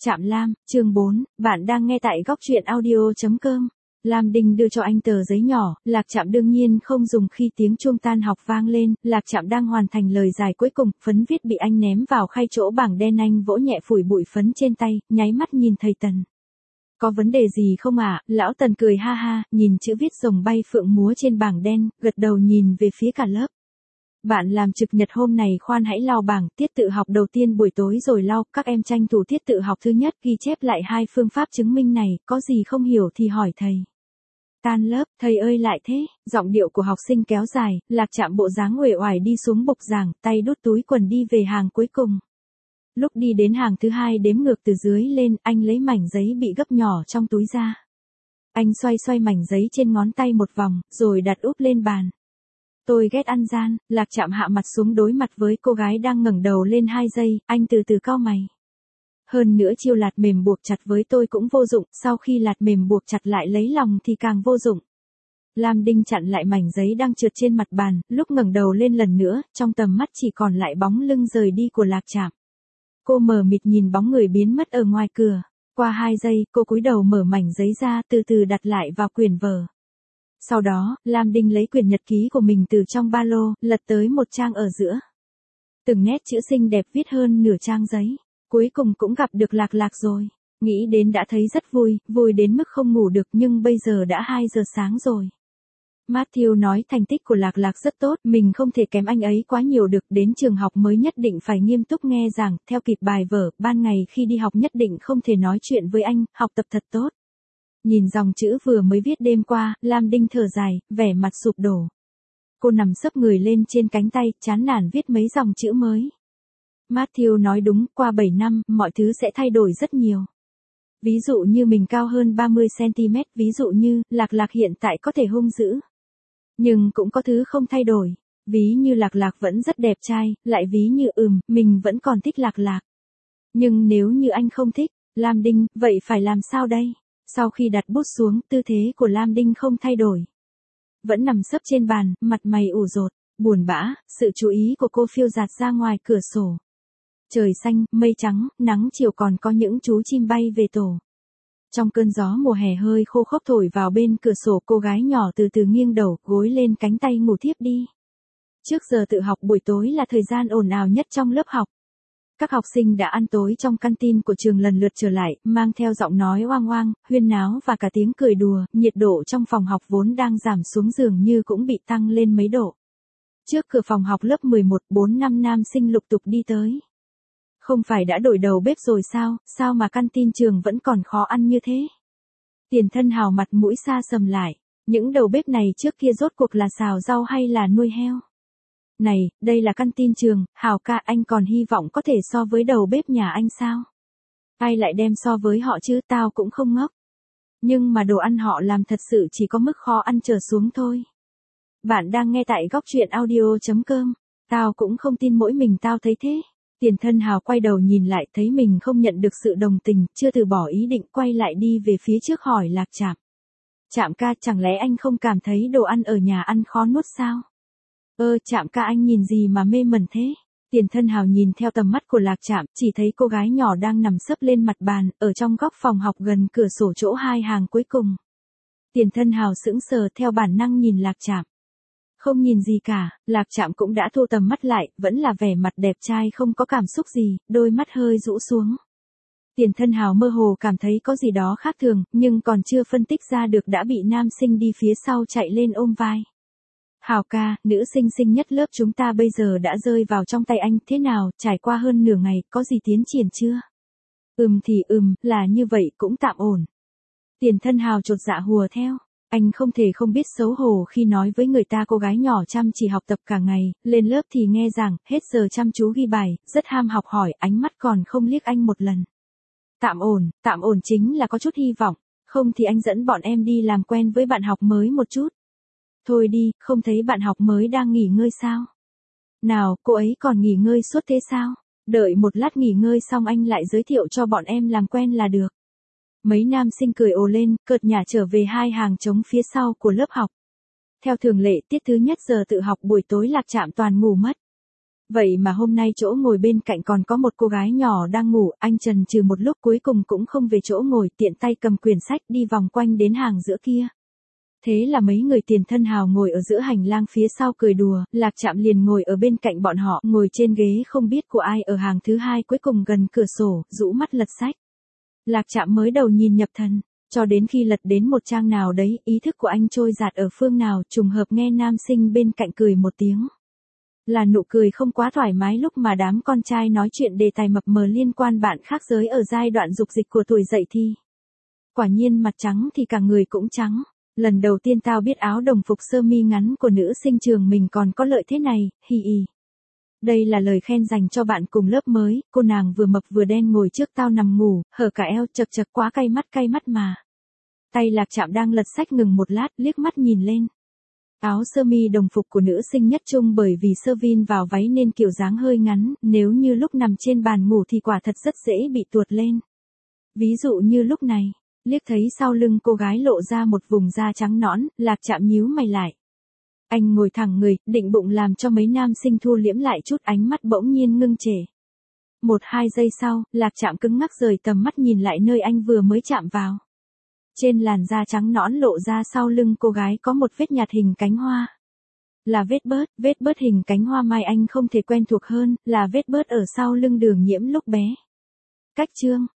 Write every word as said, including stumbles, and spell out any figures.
Trạm Lam, chương bốn, bạn đang nghe tại góc truyện audio chấm com. Lam Đinh đưa cho anh tờ giấy nhỏ, Lạc Trạm đương nhiên không dùng khi tiếng chuông tan học vang lên, Lạc Trạm đang hoàn thành lời giải cuối cùng, phấn viết bị anh ném vào khay chỗ bảng đen, anh vỗ nhẹ phủi bụi phấn trên tay, nháy mắt nhìn thầy Tần. Có vấn đề gì không ạ? Lão Tần cười ha ha, nhìn chữ viết rồng bay phượng múa trên bảng đen, gật đầu nhìn về phía cả lớp. Bạn làm trực nhật hôm này khoan hãy lau bảng, tiết tự học đầu tiên buổi tối rồi lau, các em tranh thủ tiết tự học thứ nhất ghi chép lại hai phương pháp chứng minh này, có gì không hiểu thì hỏi thầy. Tan lớp, thầy ơi lại thế, giọng điệu của học sinh kéo dài, Lạc Trạm bộ dáng uể oải đi xuống bục giảng, tay đút túi quần đi về hàng cuối cùng. Lúc đi đến hàng thứ hai đếm ngược từ dưới lên, anh lấy mảnh giấy bị gấp nhỏ trong túi ra. Anh xoay xoay mảnh giấy trên ngón tay một vòng, rồi đặt úp lên bàn. Tôi ghét ăn gian, Lạc Trạm hạ mặt xuống đối mặt với cô gái đang ngẩng đầu lên hai giây, anh từ từ cau mày. Hơn nữa chiêu lạt mềm buộc chặt với tôi cũng vô dụng, sau khi lạt mềm buộc chặt lại lấy lòng thì càng vô dụng. Lam Đinh chặn lại mảnh giấy đang trượt trên mặt bàn, lúc ngẩng đầu lên lần nữa, trong tầm mắt chỉ còn lại bóng lưng rời đi của Lạc Trạm. Cô mờ mịt nhìn bóng người biến mất ở ngoài cửa, qua hai giây, cô cúi đầu mở mảnh giấy ra, từ từ đặt lại vào quyển vở. Sau đó, Lam Đinh lấy quyển nhật ký của mình từ trong ba lô, lật tới một trang ở giữa. Từng nét chữ xinh đẹp viết hơn nửa trang giấy. Cuối cùng cũng gặp được Lạc Lạc rồi. Nghĩ đến đã thấy rất vui, vui đến mức không ngủ được, nhưng bây giờ đã hai giờ sáng rồi. Matthew nói thành tích của Lạc Lạc rất tốt, mình không thể kém anh ấy quá nhiều được, đến trường học mới nhất định phải nghiêm túc nghe giảng, theo kịp bài vở, ban ngày khi đi học nhất định không thể nói chuyện với anh, học tập thật tốt. Nhìn dòng chữ vừa mới viết đêm qua, Lam Đinh thở dài, vẻ mặt sụp đổ. Cô nằm xấp người lên trên cánh tay, chán nản viết mấy dòng chữ mới. Matthew nói đúng, qua bảy năm, mọi thứ sẽ thay đổi rất nhiều. Ví dụ như mình cao hơn ba mươi xăng-ti-mét, ví dụ như, Lạc Lạc hiện tại có thể hung dữ. Nhưng cũng có thứ không thay đổi. Ví như Lạc Lạc vẫn rất đẹp trai, lại ví như ừm, mình vẫn còn thích Lạc Lạc. Nhưng nếu như anh không thích, Lam Đinh, vậy phải làm sao đây? Sau khi đặt bút xuống, tư thế của Lam Đinh không thay đổi. Vẫn nằm xấp trên bàn, mặt mày ủ rột, buồn bã, sự chú ý của cô phiêu dạt ra ngoài cửa sổ. Trời xanh, mây trắng, nắng chiều còn có những chú chim bay về tổ. Trong cơn gió mùa hè hơi khô khốc thổi vào bên cửa sổ, cô gái nhỏ từ từ nghiêng đầu, gối lên cánh tay ngủ thiếp đi. Trước giờ tự học buổi tối là thời gian ồn ào nhất trong lớp học. Các học sinh đã ăn tối trong canteen của trường lần lượt trở lại, mang theo giọng nói oang oang, huyên náo và cả tiếng cười đùa, nhiệt độ trong phòng học vốn đang giảm xuống dường như cũng bị tăng lên mấy độ. Trước cửa phòng học lớp mười một, bốn năm nam sinh lục tục đi tới. Không phải đã đổi đầu bếp rồi sao, sao mà canteen trường vẫn còn khó ăn như thế? Tiền Thân Hào mặt mũi xa sầm lại, những đầu bếp này trước kia rốt cuộc là xào rau hay là nuôi heo? Này, đây là canteen trường, Hào ca, anh còn hy vọng có thể so với đầu bếp nhà anh sao? Ai lại đem so với họ chứ, tao cũng không ngốc. Nhưng mà đồ ăn họ làm thật sự chỉ có mức khó ăn trở xuống thôi. Bạn đang nghe tại góc truyện audio chấm com, tao cũng không tin mỗi mình tao thấy thế. Tiền Thân Hào quay đầu nhìn lại, thấy mình không nhận được sự đồng tình, chưa từ bỏ ý định, quay lại đi về phía trước hỏi Lạc Trạm. Trạm ca, chẳng lẽ anh không cảm thấy đồ ăn ở nhà ăn khó nuốt sao? Ơ, Trạm ca, anh nhìn gì mà mê mẩn thế? Tiền Thân Hào nhìn theo tầm mắt của Lạc Trạm, chỉ thấy cô gái nhỏ đang nằm xấp lên mặt bàn, ở trong góc phòng học gần cửa sổ chỗ hai hàng cuối cùng. Tiền Thân Hào sững sờ, theo bản năng nhìn Lạc Trạm. Không nhìn gì cả, Lạc Trạm cũng đã thu tầm mắt lại, vẫn là vẻ mặt đẹp trai không có cảm xúc gì, đôi mắt hơi rũ xuống. Tiền Thân Hào mơ hồ cảm thấy có gì đó khác thường, nhưng còn chưa phân tích ra được đã bị nam sinh đi phía sau chạy lên ôm vai. Hào ca, nữ sinh xinh nhất lớp chúng ta bây giờ đã rơi vào trong tay anh, thế nào, trải qua hơn nửa ngày, có gì tiến triển chưa? Ừm thì ừm, là như vậy cũng tạm ổn. Tiền Thân Hào chột dạ hùa theo. Anh không thể không biết xấu hổ khi nói với người ta cô gái nhỏ chăm chỉ học tập cả ngày, lên lớp thì nghe giảng, hết giờ chăm chú ghi bài, rất ham học hỏi, ánh mắt còn không liếc anh một lần. Tạm ổn, tạm ổn chính là có chút hy vọng, không thì anh dẫn bọn em đi làm quen với bạn học mới một chút. Thôi đi, không thấy bạn học mới đang nghỉ ngơi sao? Nào, cô ấy còn nghỉ ngơi suốt thế sao? Đợi một lát nghỉ ngơi xong anh lại giới thiệu cho bọn em làm quen là được. Mấy nam sinh cười ồ lên, cợt nhả trở về hai hàng trống phía sau của lớp học. Theo thường lệ, tiết thứ nhất giờ tự học buổi tối Lạc Trạm toàn ngủ mất. Vậy mà hôm nay chỗ ngồi bên cạnh còn có một cô gái nhỏ đang ngủ, anh chần chừ một lúc cuối cùng cũng không về chỗ ngồi, tiện tay cầm quyển sách đi vòng quanh đến hàng giữa kia. Thế là mấy người tiền thân hào ngồi ở giữa hành lang phía sau cười đùa, Lạc Trạm liền ngồi ở bên cạnh bọn họ, ngồi trên ghế không biết của ai ở hàng thứ hai cuối cùng gần cửa sổ, rũ mắt lật sách. Lạc Trạm mới đầu nhìn nhập thần, cho đến khi lật đến một trang nào đấy, ý thức của anh trôi dạt ở phương nào, trùng hợp nghe nam sinh bên cạnh cười một tiếng. Là nụ cười không quá thoải mái lúc mà đám con trai nói chuyện đề tài mập mờ liên quan bạn khác giới ở giai đoạn dục dịch của tuổi dậy thì. Quả nhiên mặt trắng thì cả người cũng trắng. Lần đầu tiên tao biết áo đồng phục sơ mi ngắn của nữ sinh trường mình còn có lợi thế này, hi hi. Đây là lời khen dành cho bạn cùng lớp mới, cô nàng vừa mập vừa đen ngồi trước tao nằm ngủ, hở cả eo, chật chật quá cay mắt cay mắt mà. Tay Lạc Trạm đang lật sách ngừng một lát, liếc mắt nhìn lên. Áo sơ mi đồng phục của nữ sinh nhất trung bởi vì sơ vin vào váy nên kiểu dáng hơi ngắn, nếu như lúc nằm trên bàn ngủ thì quả thật rất dễ bị tuột lên. Ví dụ như lúc này, liếc thấy sau lưng cô gái lộ ra một vùng da trắng nõn, Lạc Trạm nhíu mày lại. Anh ngồi thẳng người, định bụng làm cho mấy nam sinh thu liễm lại chút, ánh mắt bỗng nhiên ngưng trệ. Một hai giây sau, Lạc Trạm cứng ngắc rời tầm mắt nhìn lại nơi anh vừa mới chạm vào. Trên làn da trắng nõn lộ ra sau lưng cô gái có một vết nhạt hình cánh hoa. Là vết bớt, vết bớt hình cánh hoa mai anh không thể quen thuộc hơn, là vết bớt ở sau lưng Đường Nhiễm lúc bé. Cách chương